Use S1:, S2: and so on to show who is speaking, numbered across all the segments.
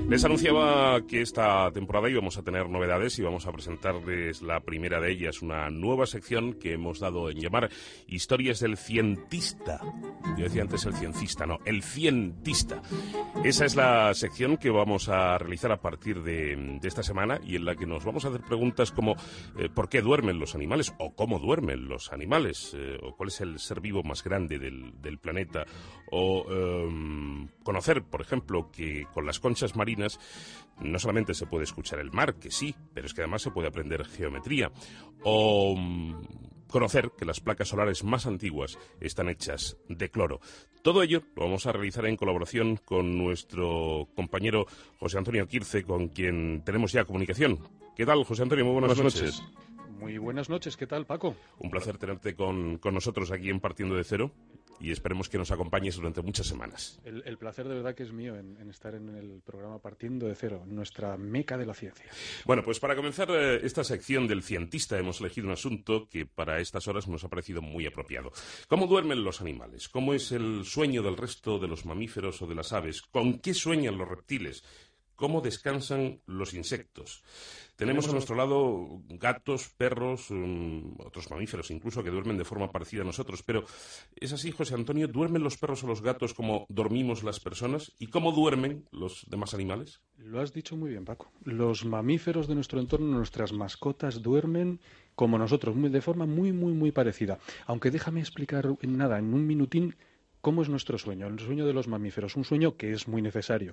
S1: Les anunciaba que esta temporada íbamos a tener novedades y vamos a presentarles la primera de ellas, una nueva sección que hemos dado en llamar Historias del Cientista. Yo decía antes el ciencista, no, el cientista. Esa es la sección que vamos a realizar a partir de esta semana y en la que nos vamos a hacer preguntas como ¿por qué duermen los animales? O ¿cómo duermen los animales? O ¿cuál es el ser vivo más grande del planeta? O conocer, por ejemplo, que con las conchas marinas no solamente se puede escuchar el mar, que sí, pero es que además se puede aprender geometría. O conocer que las placas solares más antiguas están hechas de cloro. Todo ello lo vamos a realizar en colaboración con nuestro compañero José Antonio Quirce, con quien tenemos ya comunicación. ¿Qué tal, José Antonio? Muy buenas noches.
S2: Muy buenas noches. ¿Qué tal, Paco?
S1: Un placer tenerte con nosotros aquí en Partiendo de Cero y esperemos que nos acompañes durante muchas semanas.
S2: El placer de verdad que es mío en estar en el programa Partiendo de Cero, nuestra meca de la ciencia.
S1: Bueno, pues para comenzar esta sección del cientista hemos elegido un asunto que para estas horas nos ha parecido muy apropiado. ¿Cómo duermen los animales? ¿Cómo es el sueño del resto de los mamíferos o de las aves? ¿Con qué sueñan los reptiles? ¿Cómo descansan los insectos? Tenemos a nuestro lado gatos, perros, otros mamíferos incluso que duermen de forma parecida a nosotros. Pero ¿es así, José Antonio? ¿Duermen los perros o los gatos como dormimos las personas? ¿Y cómo duermen los demás animales?
S2: Lo has dicho muy bien, Paco. Los mamíferos de nuestro entorno, nuestras mascotas, duermen como nosotros, de forma muy parecida. Aunque déjame explicar en un minutín, cómo es nuestro sueño, el sueño de los mamíferos. Un sueño que es muy necesario.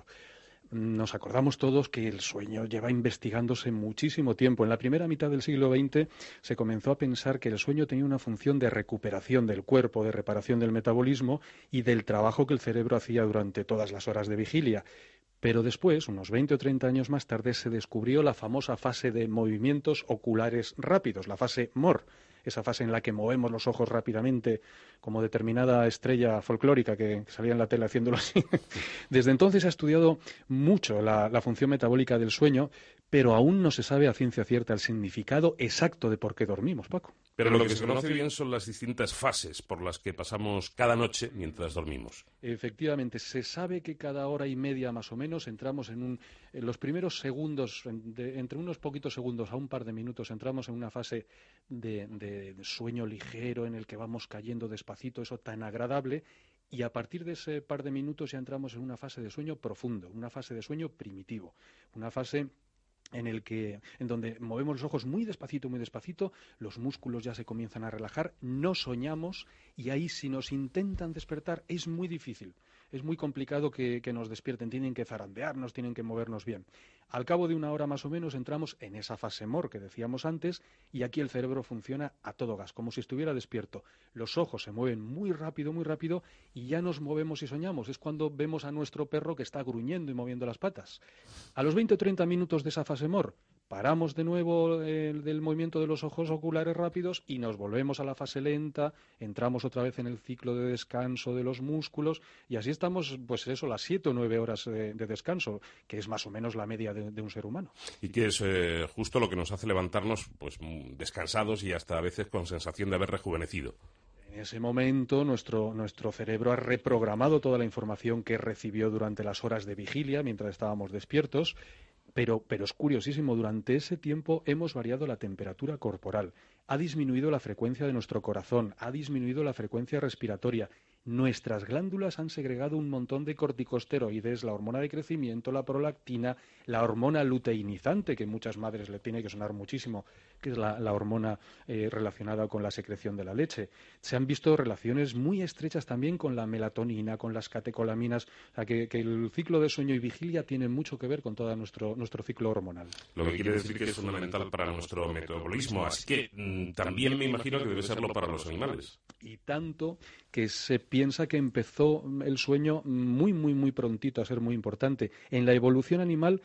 S2: Nos acordamos todos que el sueño lleva investigándose muchísimo tiempo. En la primera mitad del siglo XX se comenzó a pensar que el sueño tenía una función de recuperación del cuerpo, de reparación del metabolismo y del trabajo que el cerebro hacía durante todas las horas de vigilia. Pero después, unos 20 o 30 años más tarde, se descubrió la famosa fase de movimientos oculares rápidos, la fase MOR, esa fase en la que movemos los ojos rápidamente, como determinada estrella folclórica que salía en la tele haciéndolo así. Desde entonces se ha estudiado mucho la función metabólica del sueño, pero aún no se sabe a ciencia cierta el significado exacto de por qué dormimos, Paco.
S1: Pero lo que se conoce bien son las distintas fases por las que pasamos cada noche mientras dormimos.
S2: Efectivamente, se sabe que cada hora y media más o menos entramos en los primeros segundos, entre unos poquitos segundos a un par de minutos, entramos en una fase de sueño ligero en el que vamos cayendo despacito, eso tan agradable, y a partir de ese par de minutos ya entramos en una fase de sueño profundo, una fase de sueño primitivo, una fase en donde movemos los ojos muy despacito, los músculos ya se comienzan a relajar, no soñamos y ahí si nos intentan despertar es muy difícil, es muy complicado que nos despierten, tienen que zarandearnos, tienen que movernos bien. Al cabo de una hora más o menos entramos en esa fase MOR que decíamos antes y aquí el cerebro funciona a todo gas, como si estuviera despierto. Los ojos se mueven muy rápido y ya nos movemos y soñamos. Es cuando vemos a nuestro perro que está gruñendo y moviendo las patas. A los 20 o 30 minutos de esa fase MOR paramos de nuevo del movimiento de los ojos oculares rápidos y nos volvemos a la fase lenta, entramos otra vez en el ciclo de descanso de los músculos y así estamos, pues eso, las 7 o 9 horas de descanso, que es más o menos la media de un ser humano.
S1: Y que es justo lo que nos hace levantarnos pues descansados y hasta a veces con sensación de haber rejuvenecido.
S2: En ese momento nuestro cerebro ha reprogramado toda la información que recibió durante las horas de vigilia mientras estábamos despiertos. Pero es curiosísimo, durante ese tiempo hemos variado la temperatura corporal, ha disminuido la frecuencia de nuestro corazón, ha disminuido la frecuencia respiratoria. Nuestras glándulas han segregado un montón de corticosteroides, la hormona de crecimiento, la prolactina, la hormona luteinizante, que a muchas madres le tiene que sonar muchísimo, que es la hormona relacionada con la secreción de la leche. Se han visto relaciones muy estrechas también con la melatonina, con las catecolaminas, o sea que el ciclo de sueño y vigilia tiene mucho que ver con todo nuestro ciclo hormonal.
S1: Lo que quiere decir que es fundamental para nuestro metabolismo, así que también me imagino que debe serlo para los animales.
S2: Y tanto que se piensa que empezó el sueño muy prontito a ser muy importante. En la evolución animal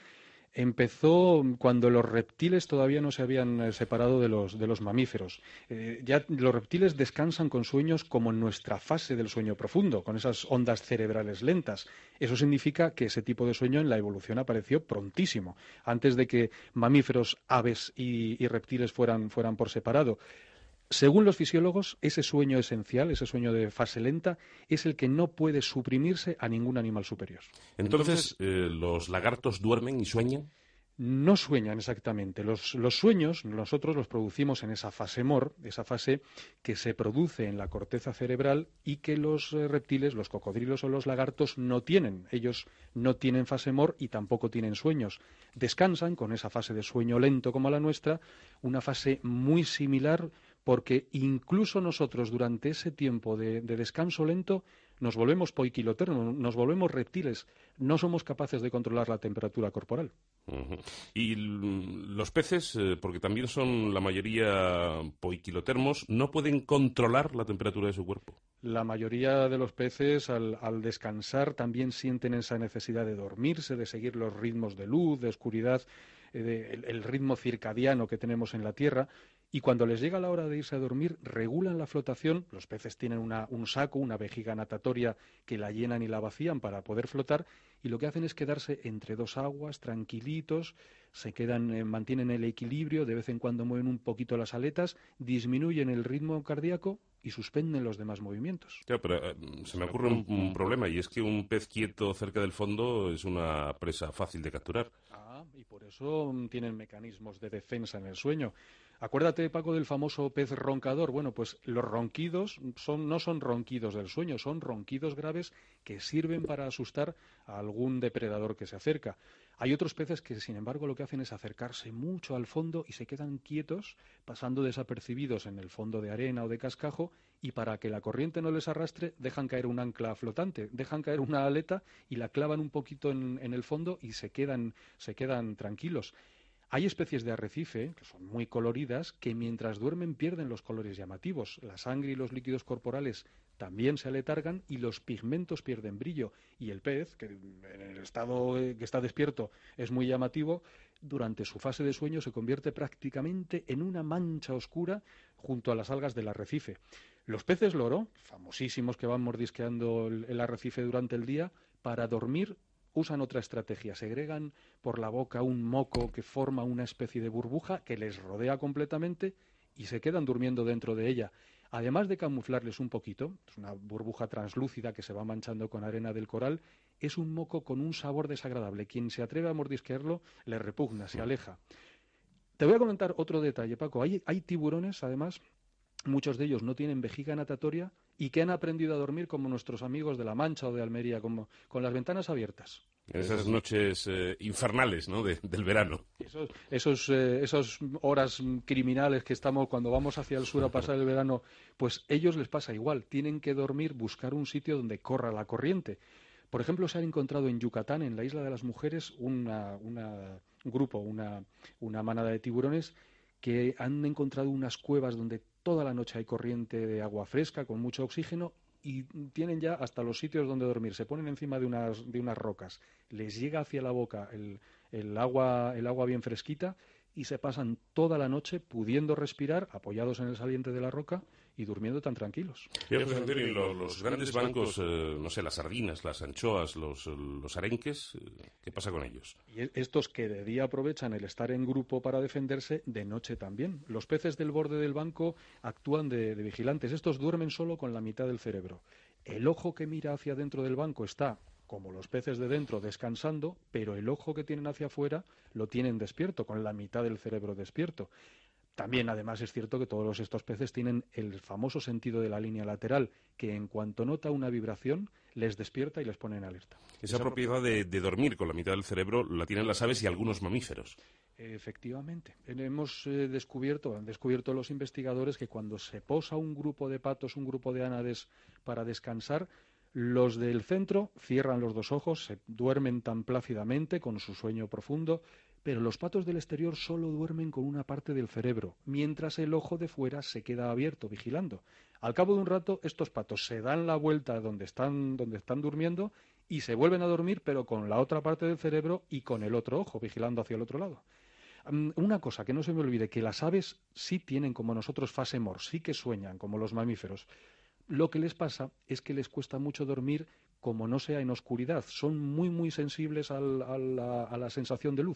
S2: empezó cuando los reptiles todavía no se habían separado de los mamíferos. Ya los reptiles descansan con sueños como en nuestra fase del sueño profundo, con esas ondas cerebrales lentas. Eso significa que ese tipo de sueño en la evolución apareció prontísimo, antes de que mamíferos, aves y reptiles fueran por separado. Según los fisiólogos, ese sueño esencial, ese sueño de fase lenta, es el que no puede suprimirse a ningún animal superior.
S1: Entonces, ¿los lagartos duermen y sueñan?
S2: No sueñan exactamente. Los sueños nosotros los producimos en esa fase MOR, esa fase que se produce en la corteza cerebral y que los reptiles, los cocodrilos o los lagartos no tienen. Ellos no tienen fase MOR y tampoco tienen sueños. Descansan con esa fase de sueño lento como la nuestra, una fase muy similar porque incluso nosotros durante ese tiempo de descanso lento nos volvemos poiquilotermos, nos volvemos reptiles, no somos capaces de controlar la temperatura corporal.
S1: Ujú. Y los peces, porque también son la mayoría poiquilotermos, no pueden controlar la temperatura de su cuerpo.
S2: La mayoría de los peces al descansar también sienten esa necesidad de dormirse, de seguir los ritmos de luz, de oscuridad, el ritmo circadiano que tenemos en la Tierra. Y cuando les llega la hora de irse a dormir, regulan la flotación. Los peces tienen un saco, una vejiga natatoria que la llenan y la vacían para poder flotar. Y lo que hacen es quedarse entre dos aguas, tranquilitos, se quedan, mantienen el equilibrio, de vez en cuando mueven un poquito las aletas, disminuyen el ritmo cardíaco y suspenden los demás movimientos.
S1: Claro, pero se me ocurre un problema, y es que un pez quieto cerca del fondo es una presa fácil de capturar.
S2: Y por eso tienen mecanismos de defensa en el sueño. Acuérdate, Paco, del famoso pez roncador. Bueno, pues los ronquidos no son ronquidos del sueño, son ronquidos graves que sirven para asustar a algún depredador que se acerca. Hay otros peces que, sin embargo, lo que hacen es acercarse mucho al fondo y se quedan quietos, pasando desapercibidos en el fondo de arena o de cascajo, y para que la corriente no les arrastre, dejan caer un ancla flotante, dejan caer una aleta y la clavan un poquito en el fondo y se quedan tranquilos. Hay especies de arrecife, que son muy coloridas, que mientras duermen pierden los colores llamativos. La sangre y los líquidos corporales también se aletargan y los pigmentos pierden brillo. Y el pez, que en el estado que está despierto es muy llamativo, durante su fase de sueño se convierte prácticamente en una mancha oscura junto a las algas del arrecife. Los peces loro, famosísimos que van mordisqueando el arrecife durante el día, para dormir usan otra estrategia, segregan por la boca un moco que forma una especie de burbuja que les rodea completamente y se quedan durmiendo dentro de ella. Además de camuflarles un poquito, es una burbuja translúcida que se va manchando con arena del coral, es un moco con un sabor desagradable. Quien se atreve a mordisquearlo le repugna, se aleja. Te voy a comentar otro detalle, Paco. Hay tiburones, además, muchos de ellos no tienen vejiga natatoria y que han aprendido a dormir como nuestros amigos de La Mancha o de Almería, como con las ventanas abiertas.
S1: Esas noches infernales, ¿no? del verano.
S2: Esas horas criminales que estamos cuando vamos hacia el sur a pasar el verano, pues ellos les pasa igual. Tienen que dormir, buscar un sitio donde corra la corriente. Por ejemplo, se han encontrado en Yucatán, en la Isla de las Mujeres, un grupo, una manada de tiburones que han encontrado unas cuevas donde toda la noche hay corriente de agua fresca con mucho oxígeno y tienen ya hasta los sitios donde dormir. Se ponen encima de unas rocas, les llega hacia la boca el agua bien fresquita y se pasan toda la noche pudiendo respirar apoyados en el saliente de la roca y durmiendo tan tranquilos.
S1: José Antonio, los grandes bancos, no sé, las sardinas, las anchoas, los arenques, ¿qué pasa con ellos?
S2: Y estos que de día aprovechan el estar en grupo para defenderse, de noche también. Los peces del borde del banco actúan de vigilantes. Estos duermen solo con la mitad del cerebro. El ojo que mira hacia dentro del banco está, como los peces de dentro, descansando, pero el ojo que tienen hacia afuera lo tienen despierto, con la mitad del cerebro despierto. También, además, es cierto que todos estos peces tienen el famoso sentido de la línea lateral, que en cuanto nota una vibración, les despierta y les pone en alerta.
S1: Esa propiedad de dormir con la mitad del cerebro la tienen las aves y algunos mamíferos.
S2: Efectivamente. Han descubierto los investigadores que cuando se posa un grupo de patos, un grupo de ánades para descansar, los del centro cierran los dos ojos, se duermen tan plácidamente con su sueño profundo, pero los patos del exterior solo duermen con una parte del cerebro, mientras el ojo de fuera se queda abierto, vigilando. Al cabo de un rato, estos patos se dan la vuelta donde están durmiendo y se vuelven a dormir, pero con la otra parte del cerebro y con el otro ojo, vigilando hacia el otro lado. Una cosa que no se me olvide, que las aves sí tienen, como nosotros, fase MOR, sí que sueñan, como los mamíferos. Lo que les pasa es que les cuesta mucho dormir como no sea en oscuridad. Son muy, muy sensibles a la sensación de luz.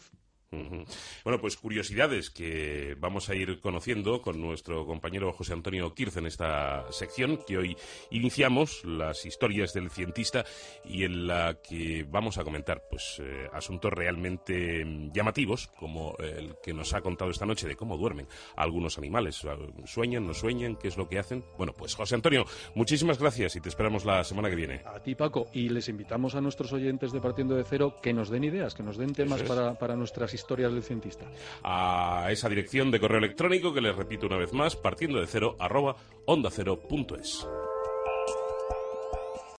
S1: Bueno, pues curiosidades que vamos a ir conociendo con nuestro compañero José Antonio Quirce en esta sección que hoy iniciamos, las historias del cientista, y en la que vamos a comentar pues asuntos realmente llamativos, como el que nos ha contado esta noche de cómo duermen algunos animales. ¿Sueñan, no sueñan? ¿Qué es lo que hacen? Bueno, pues José Antonio, muchísimas gracias y te esperamos la semana que viene.
S2: A ti, Paco, y les invitamos a nuestros oyentes de Partiendo de Cero que nos den ideas, que nos den temas para nuestras historias del cientista.
S1: A esa dirección de correo electrónico que les repito una vez más, partiendodecero@ondacero.es.